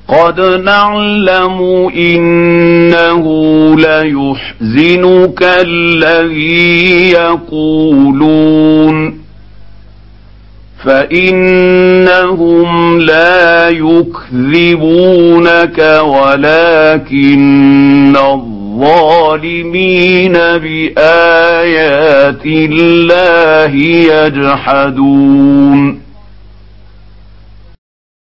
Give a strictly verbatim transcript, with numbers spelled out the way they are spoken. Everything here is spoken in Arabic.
قد نعلم إنه ليحزنك الذي يقولون فإنهم لا يكذبونك ولكن الظالمين بآيات الله يجحدون